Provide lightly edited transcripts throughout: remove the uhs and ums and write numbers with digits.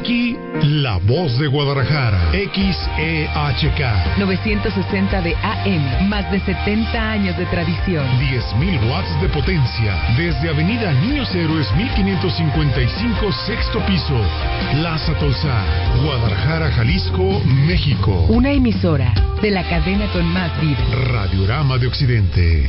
Aquí, la voz de Guadalajara, XEHK. 960 de AM, más de 70 años de tradición. 10.000 watts de potencia, desde Avenida Niños Héroes 1555, sexto piso. Plaza Tolsá, Guadalajara, Jalisco, México. Una emisora de la cadena con más vida. Radiorama de Occidente.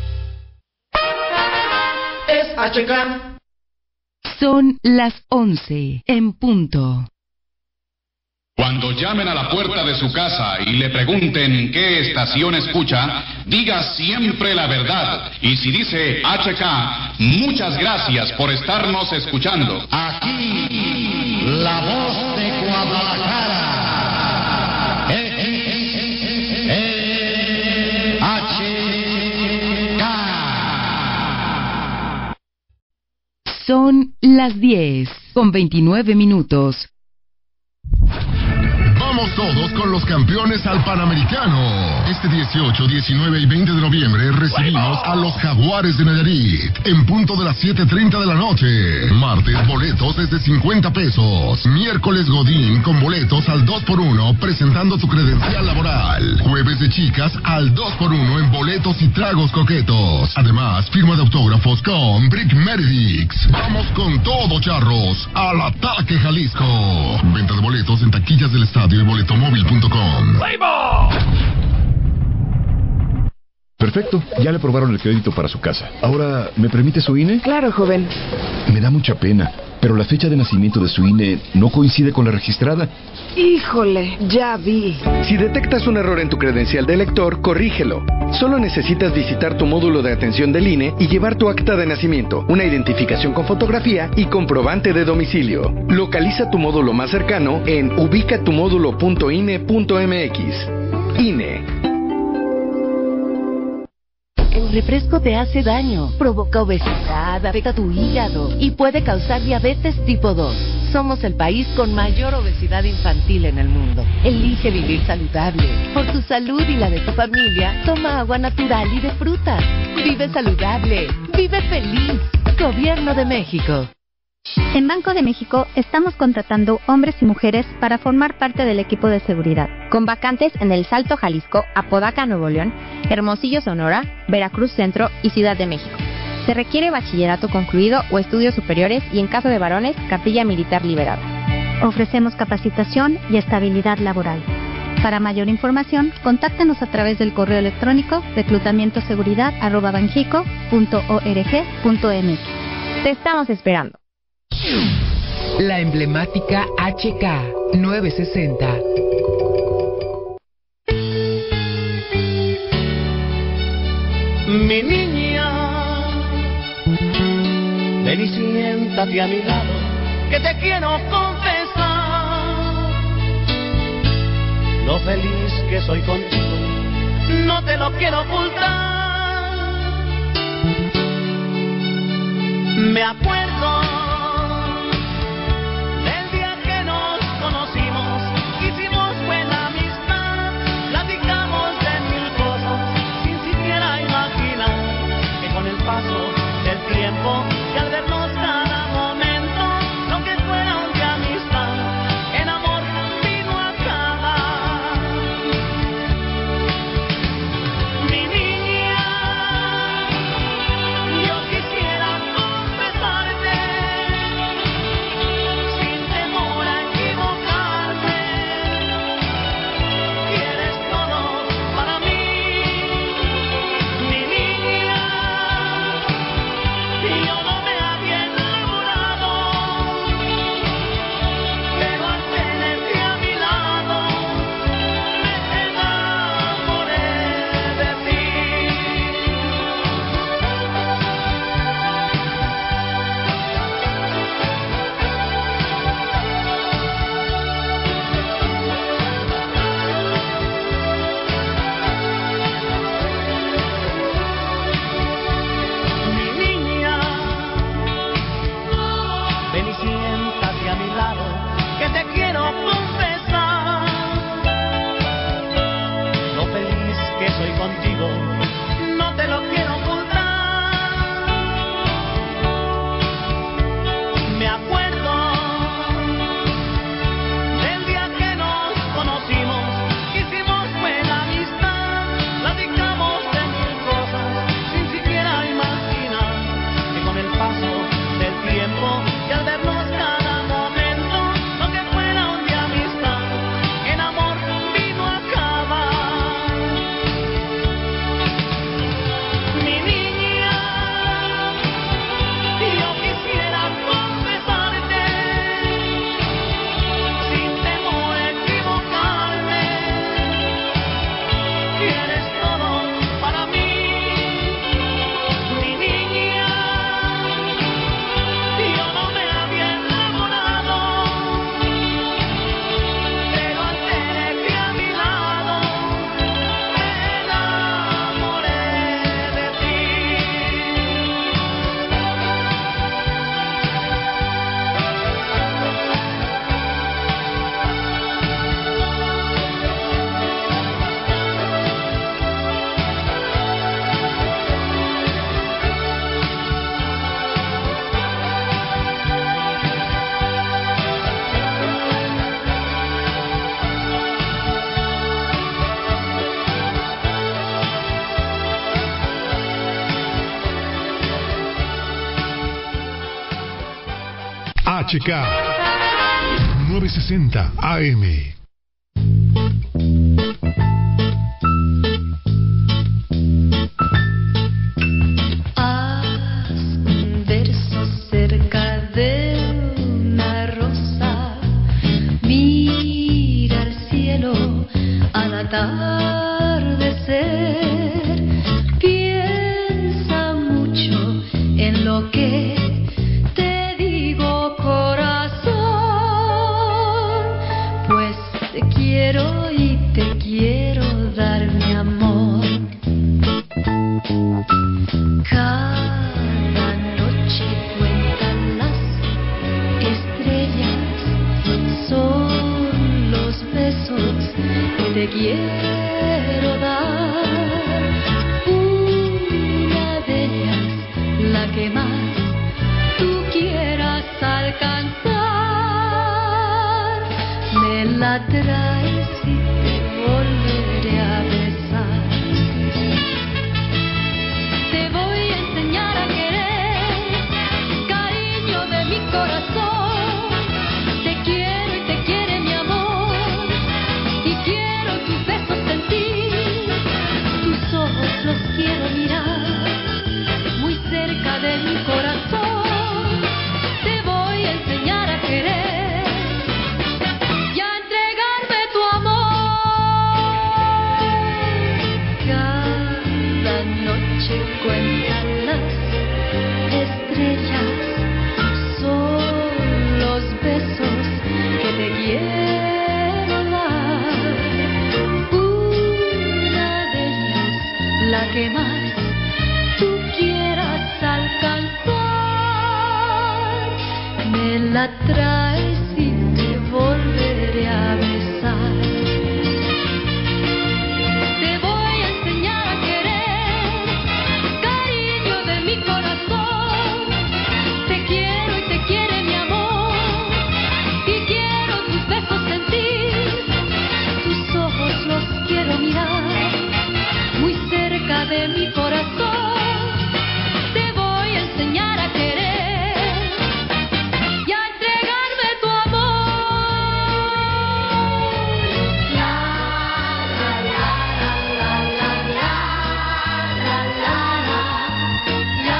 Es HK. Son las 11 en punto. Cuando llamen a la puerta de su casa y le pregunten qué estación escucha, diga siempre la verdad. Y si dice HK, muchas gracias por estarnos escuchando. Aquí, la voz de Guadalajara. Son las 10 con 29 minutos. Vamos todos con los campeones al Panamericano. Este 18, 19 y 20 de noviembre recibimos a los Jaguares de Nayarit en punto de las 7:30 de la noche. Martes, boletos desde 50 pesos. Miércoles, Godín con boletos al 2x1 presentando tu credencial laboral. Jueves de chicas al 2x1 en boletos y tragos coquetos. Además, firma de autógrafos con Brick Meredix. Vamos con todo, charros. Al ataque, Jalisco. Venta de boletos en taquillas del estadio y boletomóvil.com. Perfecto, ya le aprobaron el crédito para su casa. Ahora, ¿me permite su INE? Claro, joven. Me da mucha pena, pero la fecha de nacimiento de su INE no coincide con la registrada. Híjole, ya vi. Si detectas un error en tu credencial de elector, corrígelo. Solo necesitas visitar tu módulo de atención del INE y llevar tu acta de nacimiento, una identificación con fotografía y comprobante de domicilio. Localiza tu módulo más cercano en ubicatumumodulo.ine.mx. INE. El refresco te hace daño, provoca obesidad, afecta tu hígado y puede causar diabetes tipo 2. Somos el país con mayor obesidad infantil en el mundo. Elige vivir saludable. Por tu salud y la de tu familia, toma agua natural y de frutas. Vive saludable. Vive feliz. Gobierno de México. En Banco de México estamos contratando hombres y mujeres para formar parte del equipo de seguridad, con vacantes en El Salto, Jalisco, Apodaca, Nuevo León, Hermosillo, Sonora, Veracruz Centro y Ciudad de México. Se requiere bachillerato concluido o estudios superiores y, en caso de varones, cartilla militar liberada. Ofrecemos capacitación y estabilidad laboral. Para mayor información, contáctenos a través del correo electrónico reclutamientoseguridad@banjico.org.mx. Te estamos esperando. La emblemática HK 960. Mi niña, ven y siéntate a mi lado, que te quiero confesar lo feliz que soy contigo, no te lo quiero ocultar. Me acuerdo del día que nos conocimos, hicimos buena amistad, platicamos de mil cosas sin siquiera imaginar que con el paso del tiempo y al vernos cada momento, lo que fuera un día amistad, el amor vino a acabar. Mi niña, yo quisiera confesarte, sin temor a equivocarme, que eres todo para mí. Mi niña, yo no me había enamorado, pero al tenerte a mi lado, me enamoré de ti. Mi niña, ven y siéntate a mi lado, que te quiero confesar lo feliz que soy contigo, no te lo quiero ocultar. Me acuerdo HK 960 AM. Atardecer, piensa mucho en lo que te digo, corazón, pues te quiero y te quiero dar mi amor. Cada noche cuentan las estrellas, son los besos que te quiero dar, una de ellas, la que más tú quieras alcanzar, me la traes y te volveré a besar. Te voy a enseñar a querer, cariño de mi corazón, te quiero y te quiere mi amor, y quiero tus besos sentir, tus ojos los quiero mirar, muy cerca de mi corazón, te voy a enseñar a querer y a entregarme tu amor. Cada noche cuentan las estrellas, son los besos que te quiero dar, una de ellas, la que más tú quieras alcanzar, me la traes y te volveré a besar. Te voy a enseñar a querer, cariño de mi corazón, te quiero y te quiere mi amor, y quiero tus besos sentir, tus ojos los quiero mirar, muy cerca de mi corazón, te voy a enseñar a querer y a entregarme tu amor. La, la, la, la, la, la, la, la, la, la,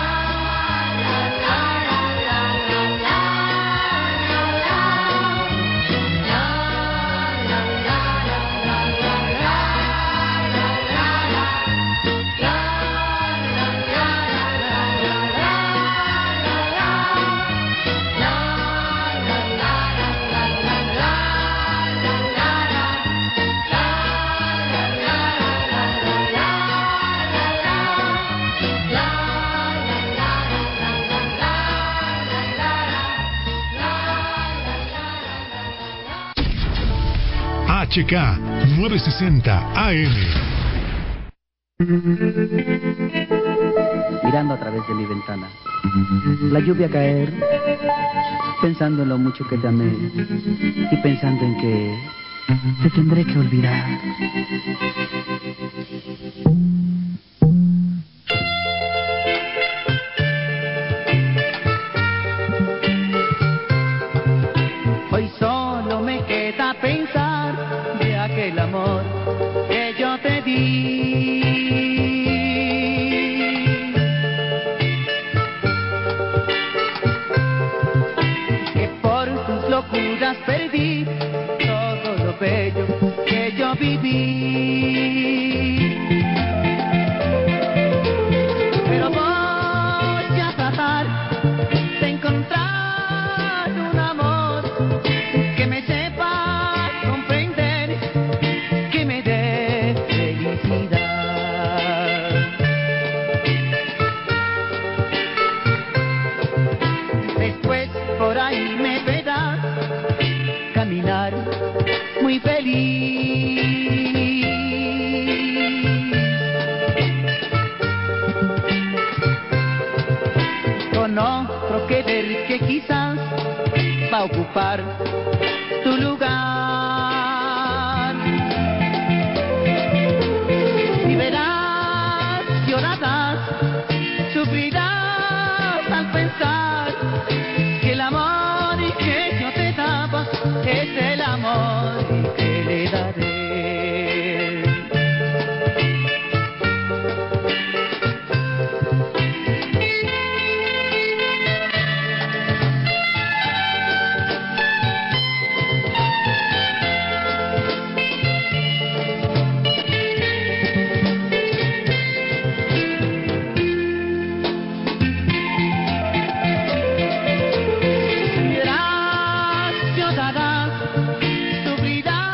HK 960 AM. Mirando a través de mi ventana, la lluvia caer, pensando en lo mucho que te amé y pensando en que te tendré que olvidar. Hoy solo me queda pensar de aquel amor que yo te di. Que por tus locuras perdí todo lo bello que yo viví. Pero voy a tratar de encontrar un amor que me sepa comprender, que me dé felicidad. Después por ahí me verás caminar muy feliz. Con otro querer que quizás va a ocupar tu lugar. Y verás, llorarás, sufrirás al pensar que el amor es el amor que le daré. Ciudadana, sufrirá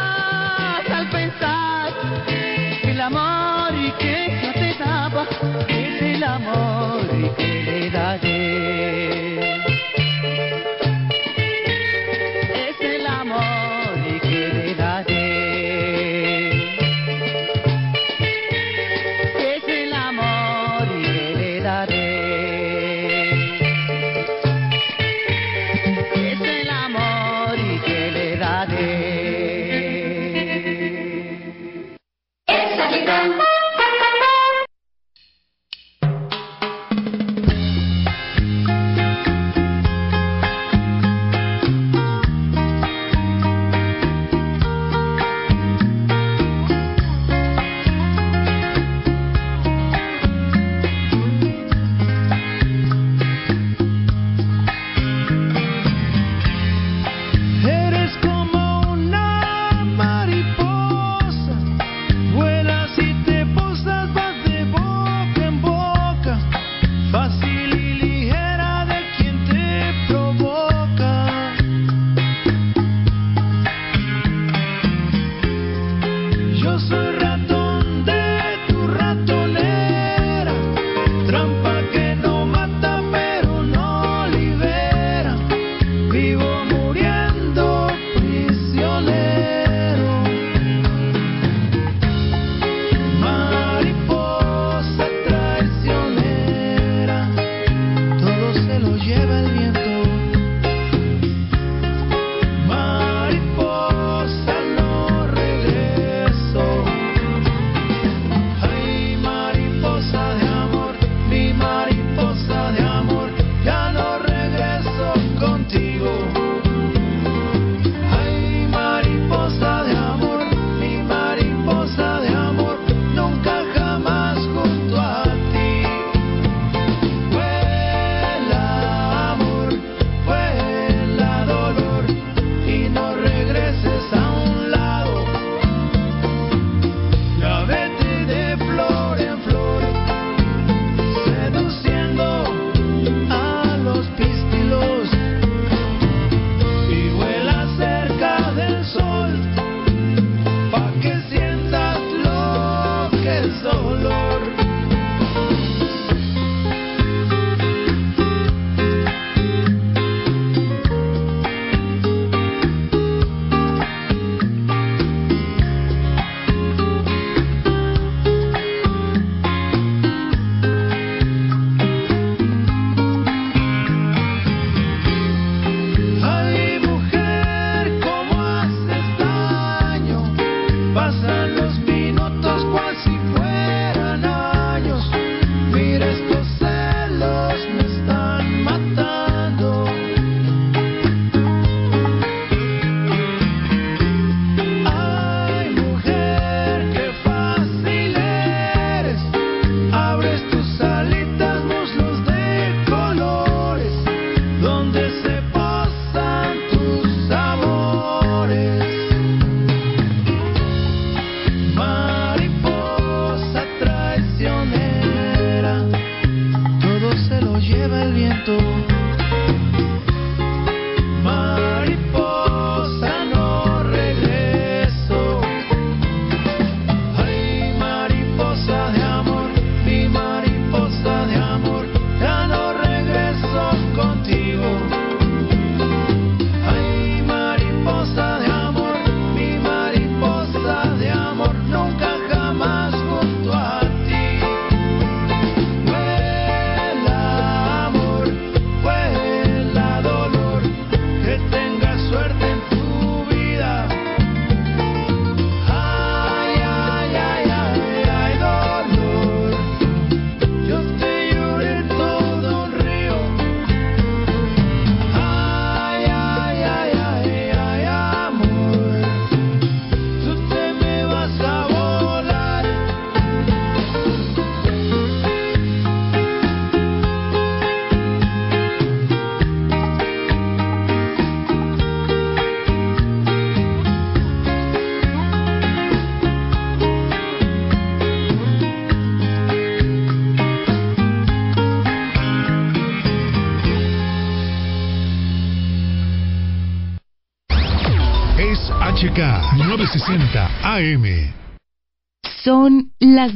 HK 960 AM. Son las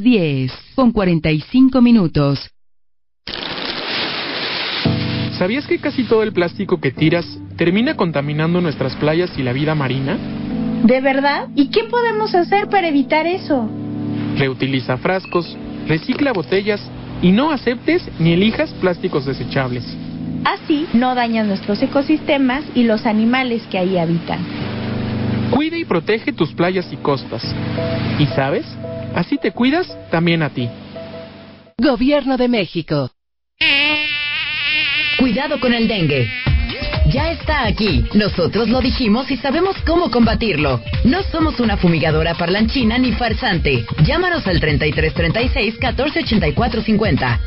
10:45. ¿Sabías que casi todo el plástico que tiras termina contaminando nuestras playas y la vida marina? ¿De verdad? ¿Y qué podemos hacer para evitar eso? Reutiliza frascos, recicla botellas y no aceptes ni elijas plásticos desechables. Así no dañan nuestros ecosistemas y los animales que ahí habitan. Cuida y protege tus playas y costas. ¿Y sabes? Así te cuidas también a ti. Gobierno de México. Cuidado con el dengue. Ya está aquí. Nosotros lo dijimos y sabemos cómo combatirlo. No somos una fumigadora parlanchina ni farsante. Llámanos al 3336-1484-50.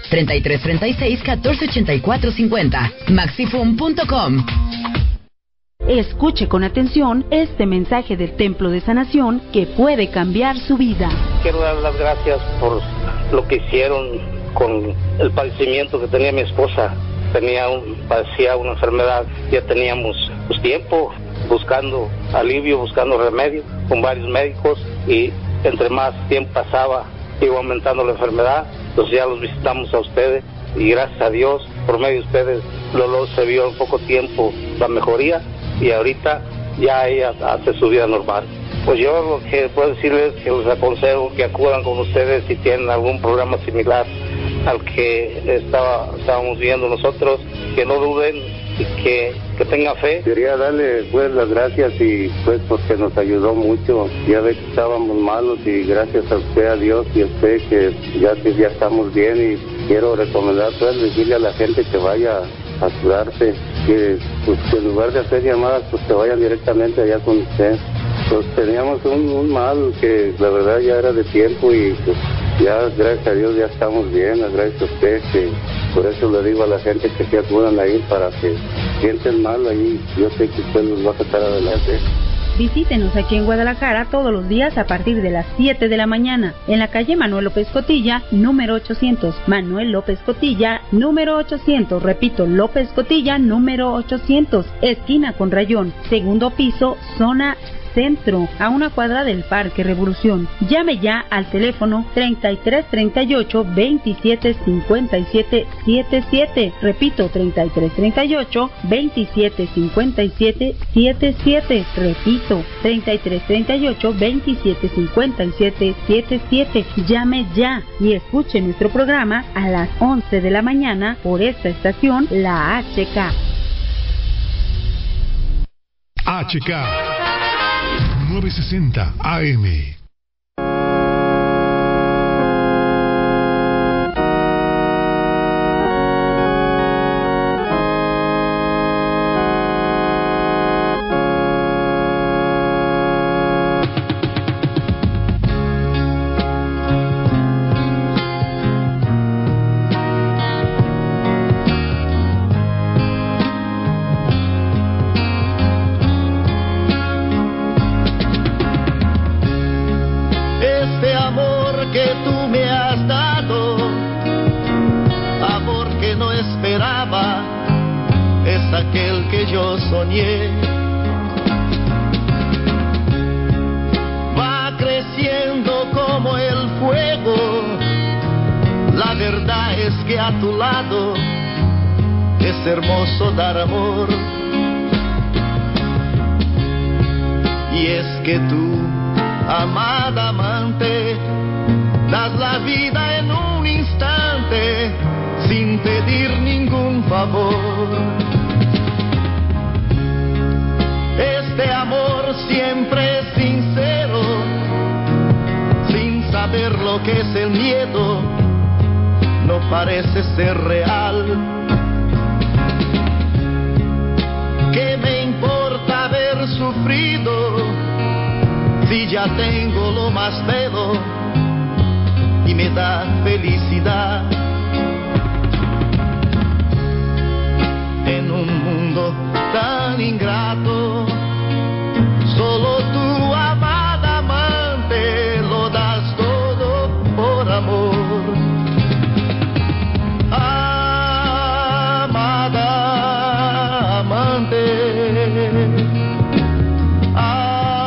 3336-1484-50. Maxifum.com. Escuche con atención este mensaje del Templo de Sanación que puede cambiar su vida. Quiero dar las gracias por lo que hicieron con el padecimiento que tenía mi esposa. Padecía una enfermedad, ya teníamos tiempo buscando alivio, buscando remedio con varios médicos, y entre más tiempo pasaba iba aumentando la enfermedad. Entonces ya los visitamos a ustedes y gracias a Dios, por medio de ustedes, Lolo se vio en poco tiempo la mejoría y ahorita ya ella hace su vida normal. Pues yo lo que puedo decirles es que les aconsejo que acudan con ustedes si tienen algún problema similar al que estábamos viendo nosotros, que no duden y que tengan fe. Quería darle pues las gracias y pues porque nos ayudó mucho. Ya ve que estábamos malos y gracias a usted, a Dios y a usted que ya estamos bien, y quiero recomendar pues decirle a la gente que vaya a curarse, que pues que en lugar de hacer llamadas pues que vayan directamente allá con usted. Pues teníamos un mal que la verdad ya era de tiempo y pues ya gracias a Dios ya estamos bien, gracias a usted, que por eso le digo a la gente que se acudan a ir para que sienten mal ahí. Yo sé que usted los va a sacar adelante. Visítenos aquí en Guadalajara todos los días a partir de las 7 de la mañana, en la calle Manuel López Cotilla, número 800. Manuel López Cotilla, número 800. Repito, López Cotilla, número 800. Esquina con Rayón, segundo piso, zona centro, a una cuadra del Parque Revolución. Llame ya al teléfono 3338-2757-77. Repito, 3338-2757-77. Repito, 3338-2757-77. Llame ya y escuche nuestro programa a las 11 de la mañana por esta estación, la HK. HK 960 AM. Va creciendo como el fuego. La verdad es que a tu lado es hermoso dar amor. Y es que tú, amada amante, das la vida en un instante sin pedir ningún favor. Este amor siempre es sincero, sin saber lo que es el miedo, no parece ser real. ¿Qué me importa haber sufrido si ya tengo lo más bello y me da felicidad? En un mundo tan ingrato, solo tú, amada amante, lo das todo por amor. Amada amante, amada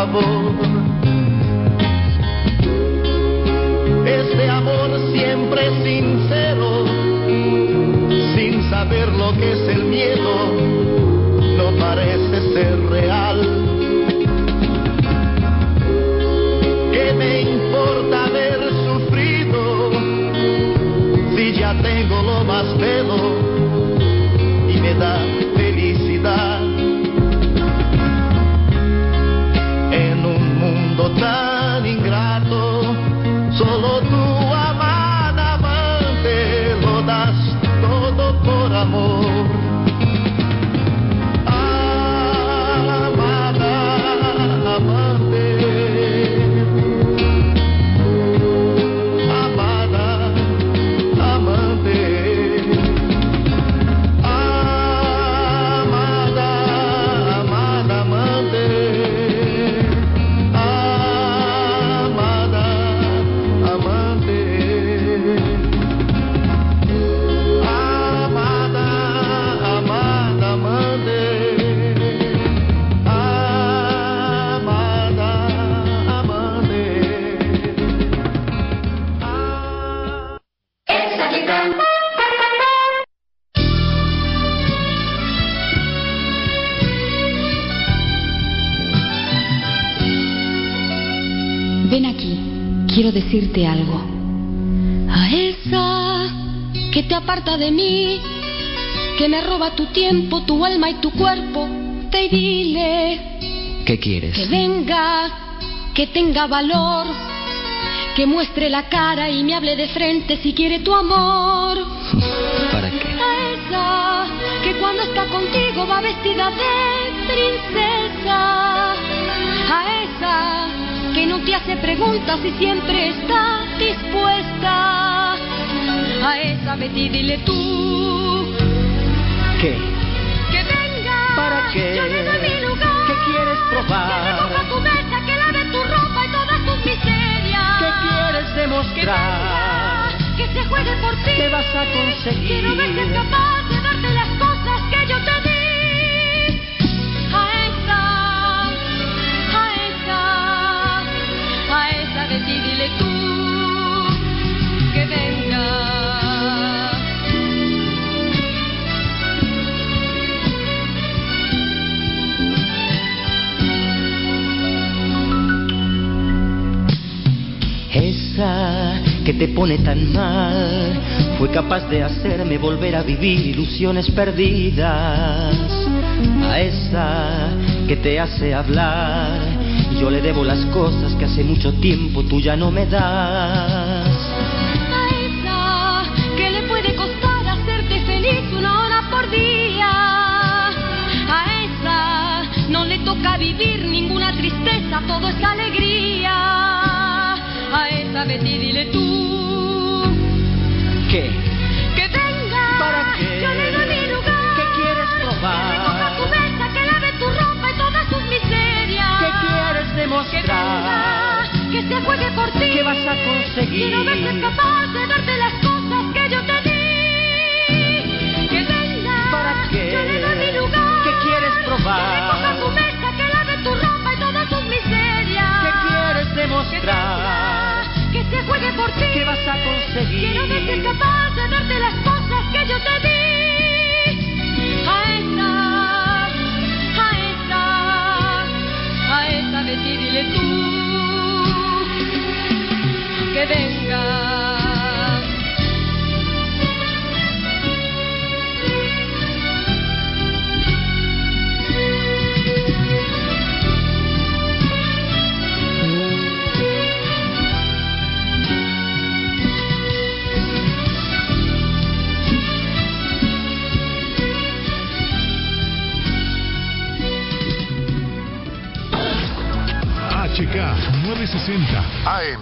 amor. Este amor siempre sincero, sin saber lo que es el miedo, no parece ser real. ¿Qué me importa haber sufrido si ya tengo lo más bello y me da felicidad? En un mundo tan ingrato, solo tú, amada amante, lo das todo por amor. Ven aquí, quiero decirte algo. A esa que te aparta de mí, que me roba tu tiempo, tu alma y tu cuerpo, ve y dile ¿Qué quieres? que venga, que tenga valor, que muestre la cara y me hable de frente si quiere tu amor. ¿Para qué? A esa que cuando está contigo va vestida de princesa. A esa que no te hace preguntas y siempre está dispuesta. A esa vete y dile tú ¿Qué? que venga. ¿Para qué? Yo le doy mi lugar. ¿Qué quieres probar? Que recoja tu mesa, que lave tu ropa y todas tus miserias. ¿Qué quieres demostrar? Que venga, que se juegue por ti. ¿Qué vas a conseguir? Quiero ver si es capaz de darte las cosas que yo te di. A esa de ti dile tú que venga. Esa que te pone tan mal fue capaz de hacerme volver a vivir ilusiones perdidas. A esa que te hace hablar, yo le debo las cosas que hace mucho tiempo tú ya no me das. A esa que le puede costar hacerte feliz 1 hora por día. A esa no le toca vivir ninguna tristeza, todo es alegría. A esa Betty dile tú ¿qué? que venga. ¿Para qué? Yo le doy mi lugar. ¿Qué quieres probar? Que recoja tu mesa, que lave tu ropa y todas tus miserias. ¿Qué quieres demostrar? Que venga, que se juegue por ti. ¿Qué vas a conseguir? Quiero ver si es capaz de darte las cosas que yo te di. Que venga. ¿Para qué? Yo le doy mi lugar. ¿Qué quieres probar? Que recoja tu mesa, que lave tu ropa y todas tus miserias. ¿Qué quieres demostrar? Que se juegue por ti. ¿Qué vas a conseguir? Quiero ver si es capaz de darte las cosas que yo te di. A esa Betty dile tú que venga. HK 960 AM.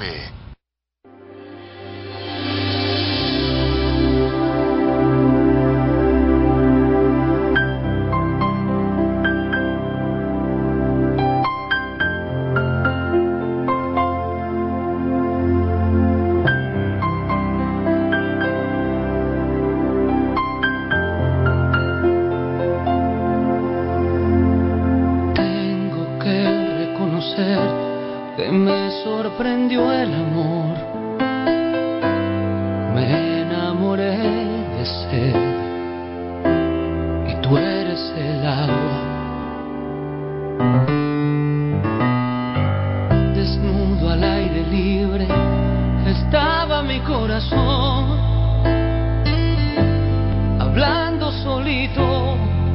Tengo que reconocer sorprendió el amor. Me enamoré de sed y tú eres el agua. Desnudo al aire libre estaba mi corazón, hablando solito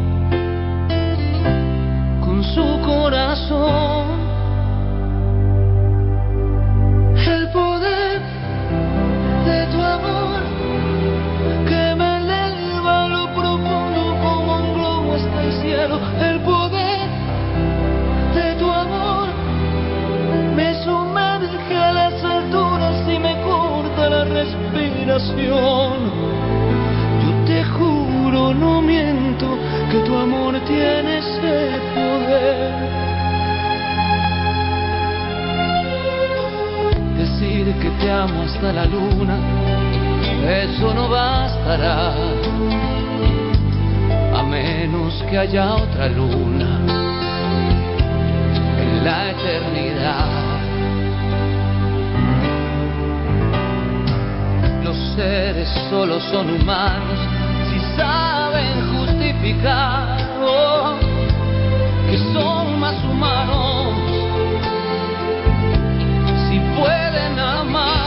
con su corazón. El poder de tu amor que me eleva a lo profundo como un globo hasta el cielo. El poder de tu amor me sumerge a las alturas y me corta la respiración. Yo te juro, no miento, que tu amor tiene ese poder. Decir que te amo hasta la luna, eso no bastará, a menos que haya otra luna en la eternidad. Los seres solo son humanos si saben justificar que son más humanos si pueden amar.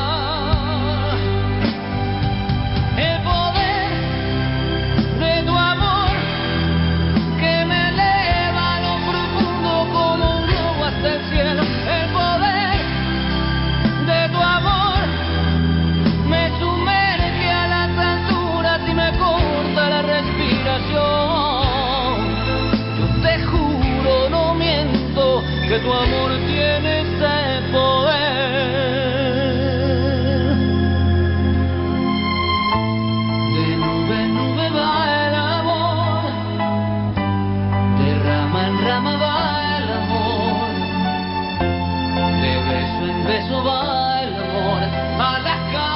El poder de tu amor que me eleva a lo profundo como un globo hasta el cielo. El poder de tu amor me sumerge a las alturas y me corta la respiración. Yo te juro, no miento, que tu amor tiene ese poder. De nube en nube va el amor, de rama en rama va el amor, de beso en beso va el amor a la cama.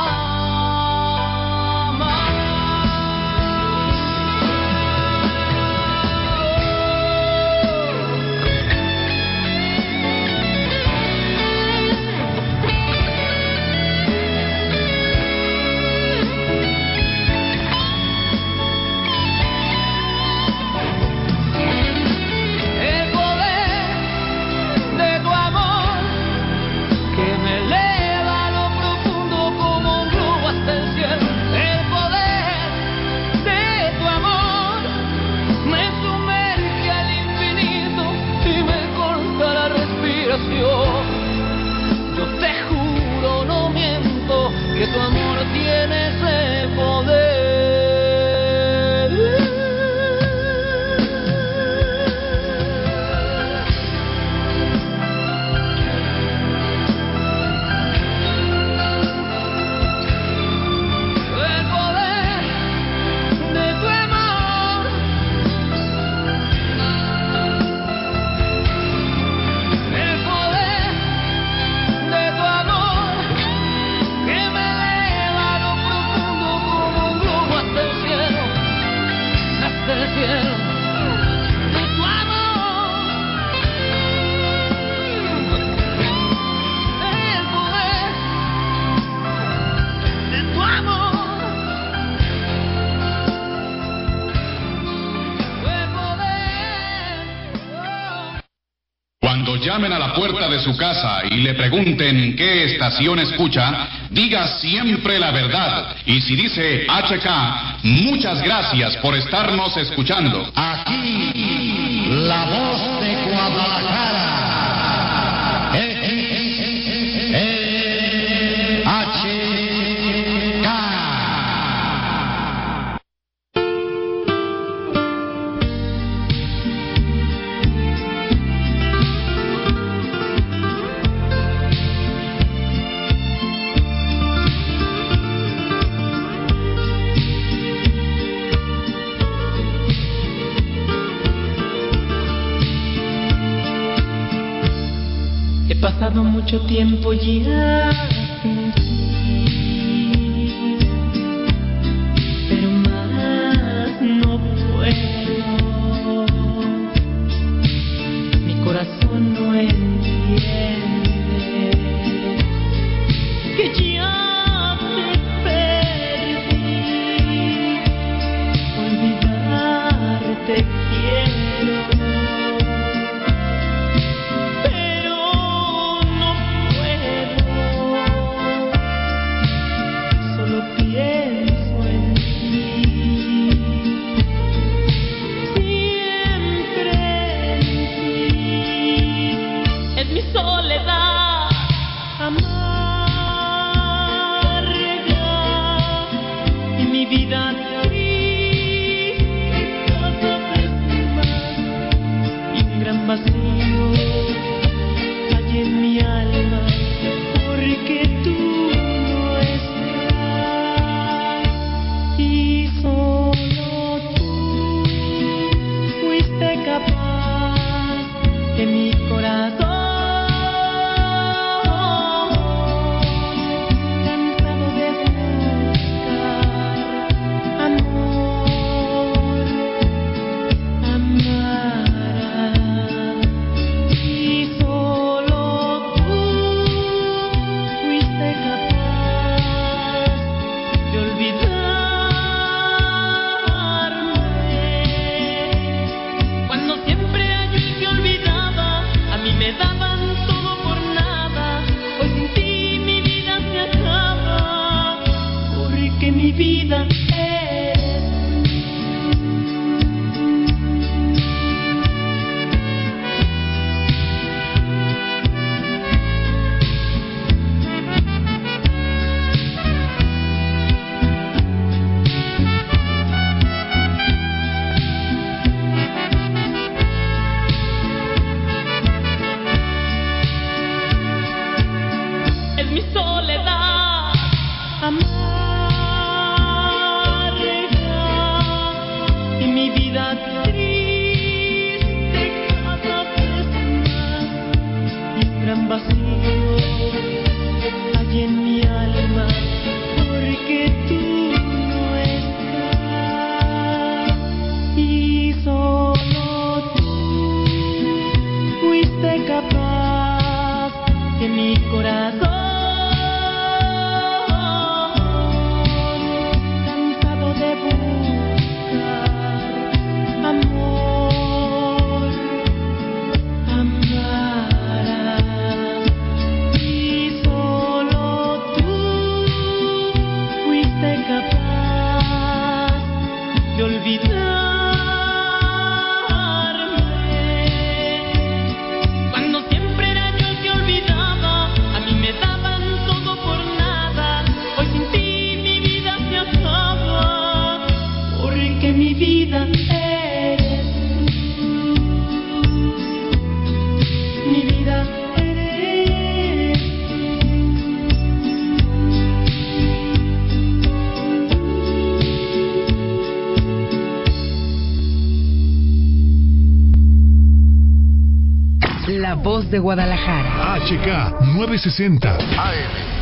Yo te juro, no miento, que tu amor tiene ese poder. El poder de tu amor. El poder de tu amor que me eleva a lo profundo como un globo hasta el cielo, hasta el cielo. De tu amor, el poder de tu amor, el poder. Cuando llamen a la puerta de su casa y le pregunten qué estación escucha, diga siempre la verdad. Y si dice HK, muchas gracias por estarnos escuchando. Aquí, la voz de Guadalajara. He pasado mucho tiempo ya sin ti, pero más no puedo. Mi corazón no entiende mi soledad amarga y mi vida triste cada vez más, y un gran vacío hay en mi alma porque tú no estás, y solo tú fuiste capaz que mi corazón, cansado de buscar amor, amara, y solo tú fuiste capaz de olvidarme. Cuando siempre era yo el que olvidaba, a mí me daban todo por nada. Hoy sin ti mi vida se acaba, porque mi vida eres tú. Mi vida eres La Voz de Guadalajara. HK 960 AM.